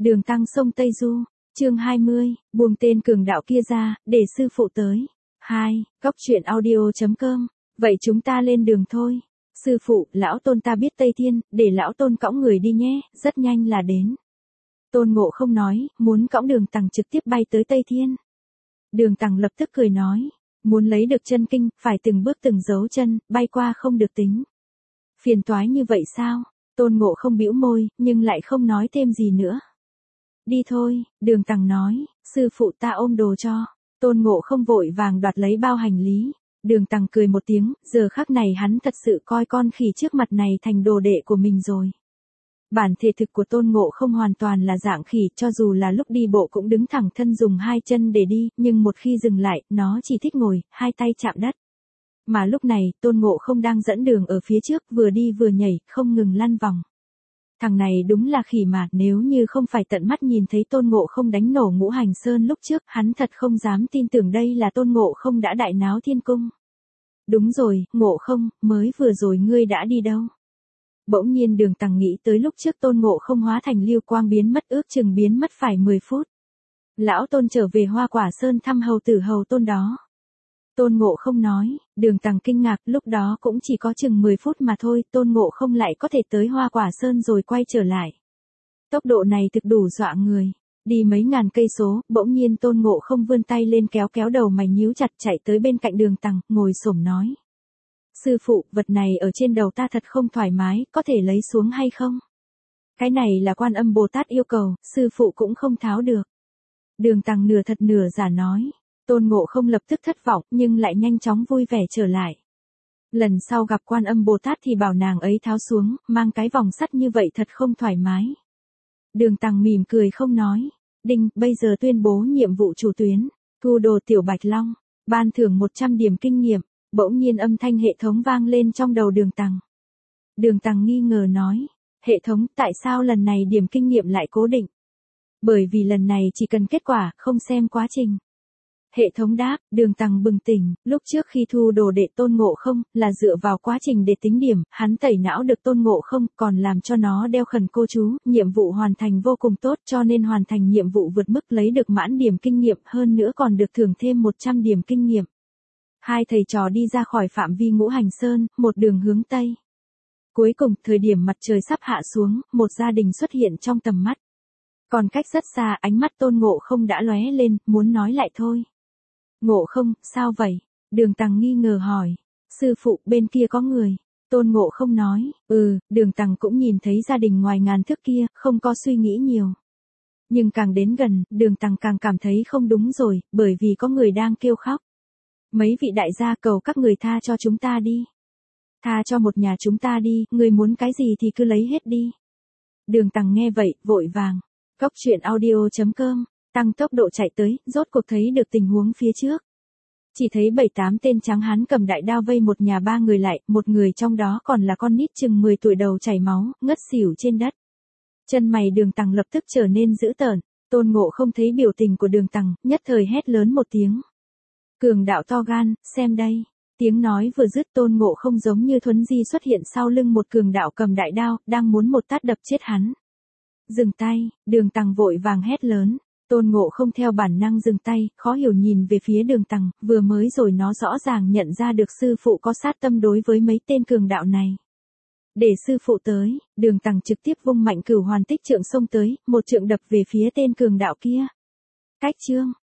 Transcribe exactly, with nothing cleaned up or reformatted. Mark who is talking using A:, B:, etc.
A: Đường Tăng sông Tây Du, chương hai mươi, buông tên cường đạo kia ra, để sư phụ tới. hai, Góc truyện audio chấm com, vậy chúng ta lên đường thôi. Sư phụ, lão Tôn ta biết Tây Thiên, để lão Tôn cõng người đi nhé, rất nhanh là đến. Tôn Ngộ Không nói, muốn cõng Đường Tằng trực tiếp bay tới Tây Thiên. Đường Tằng lập tức cười nói, muốn lấy được chân kinh, phải từng bước từng dấu chân, bay qua không được tính. Phiền toái như vậy sao? Tôn Ngộ Không bĩu môi, nhưng lại không nói thêm gì nữa. Đi thôi, Đường Tằng nói, sư phụ ta ôm đồ cho. Tôn Ngộ Không vội vàng đoạt lấy bao hành lý. Đường Tằng cười một tiếng, giờ khắc này hắn thật sự coi con khỉ trước mặt này thành đồ đệ của mình rồi. Bản thể thực của Tôn Ngộ Không hoàn toàn là dạng khỉ, cho dù là lúc đi bộ cũng đứng thẳng thân dùng hai chân để đi, nhưng một khi dừng lại, nó chỉ thích ngồi, hai tay chạm đất. Mà lúc này, Tôn Ngộ Không đang dẫn đường ở phía trước, vừa đi vừa nhảy, không ngừng lăn vòng. Thằng này đúng là khỉ mà, nếu như không phải tận mắt nhìn thấy Tôn Ngộ Không đánh nổ Ngũ Hành Sơn lúc trước, hắn thật không dám tin tưởng đây là Tôn Ngộ Không đã đại náo thiên cung. Đúng rồi, Ngộ Không, mới vừa rồi ngươi đã đi đâu? Bỗng nhiên Đường Tằng nghĩ tới lúc trước Tôn Ngộ Không hóa thành lưu quang biến mất, ước chừng biến mất phải mười phút. Lão Tôn trở về Hoa Quả Sơn thăm hầu tử hầu Tôn đó. Tôn Ngộ Không nói, Đường Tằng kinh ngạc, lúc đó cũng chỉ có chừng mười phút mà thôi, Tôn Ngộ Không lại có thể tới Hoa Quả Sơn rồi quay trở lại. Tốc độ này thực đủ dọa người. Đi mấy ngàn cây số, bỗng nhiên Tôn Ngộ Không vươn tay lên kéo kéo đầu mày nhíu chặt, chạy tới bên cạnh Đường Tằng, ngồi xổm nói. Sư phụ, vật này ở trên đầu ta thật không thoải mái, có thể lấy xuống hay không? Cái này là Quan Âm Bồ Tát yêu cầu, sư phụ cũng không tháo được. Đường Tằng nửa thật nửa giả nói. Tôn Ngộ Không lập tức thất vọng, nhưng lại nhanh chóng vui vẻ trở lại. Lần sau gặp Quan Âm Bồ Tát thì bảo nàng ấy tháo xuống, mang cái vòng sắt như vậy thật không thoải mái. Đường Tằng mỉm cười không nói. Đinh, bây giờ tuyên bố nhiệm vụ chủ tuyến. Thu đồ Tiểu Bạch Long. Ban thưởng một trăm điểm kinh nghiệm. Bỗng nhiên âm thanh hệ thống vang lên trong đầu Đường Tằng. Đường Tằng nghi ngờ nói. Hệ thống, tại sao lần này điểm kinh nghiệm lại cố định? Bởi vì lần này chỉ cần kết quả, không xem quá trình. Hệ thống đáp, Đường Tằng bừng tỉnh, lúc trước khi thu đồ đệ Tôn Ngộ Không, là dựa vào quá trình để tính điểm, hắn tẩy não được Tôn Ngộ Không, còn làm cho nó đeo khẩn cô chú, nhiệm vụ hoàn thành vô cùng tốt, cho nên hoàn thành nhiệm vụ vượt mức lấy được mãn điểm kinh nghiệm, hơn nữa còn được thưởng thêm một trăm điểm kinh nghiệm. Hai thầy trò đi ra khỏi phạm vi Ngũ Hành Sơn, một đường hướng Tây. Cuối cùng, thời điểm mặt trời sắp hạ xuống, một gia đình xuất hiện trong tầm mắt. Còn cách rất xa, ánh mắt Tôn Ngộ Không đã lóe lên, muốn nói lại thôi. Ngộ Không, sao vậy? Đường Tằng nghi ngờ hỏi. Sư phụ, bên kia có người. Tôn Ngộ Không nói, ừ, Đường Tằng cũng nhìn thấy gia đình ngoài ngàn thước kia, không có suy nghĩ nhiều. Nhưng càng đến gần, Đường Tằng càng cảm thấy không đúng rồi, bởi vì có người đang kêu khóc. Mấy vị đại gia cầu các người tha cho chúng ta đi. Tha cho một nhà chúng ta đi, người muốn cái gì thì cứ lấy hết đi. Đường Tằng nghe vậy, vội vàng. Góc truyện audio chấm com, tăng tốc độ chạy tới, rốt cuộc thấy được tình huống phía trước. Chỉ thấy bảy tám tên trắng hán cầm đại đao vây một nhà ba người lại, một người trong đó còn là con nít chừng mười tuổi đầu chảy máu, ngất xỉu trên đất. Chân mày Đường Tằng lập tức trở nên dữ tợn, Tôn Ngộ Không thấy biểu tình của Đường Tằng, nhất thời hét lớn một tiếng. Cường đạo to gan, xem đây. Tiếng nói vừa dứt, Tôn Ngộ Không giống như thuấn di xuất hiện sau lưng một cường đạo cầm đại đao, đang muốn một tát đập chết hắn. Dừng tay, Đường Tằng vội vàng hét lớn. Tôn Ngộ Không theo bản năng dừng tay, khó hiểu nhìn về phía Đường Tằng, vừa mới rồi nó rõ ràng nhận ra được sư phụ có sát tâm đối với mấy tên cường đạo này. Để sư phụ tới, Đường Tằng trực tiếp vung mạnh Cửu Hoàn Tích Trượng xông tới, một trượng đập về phía tên cường đạo kia. Cách chương,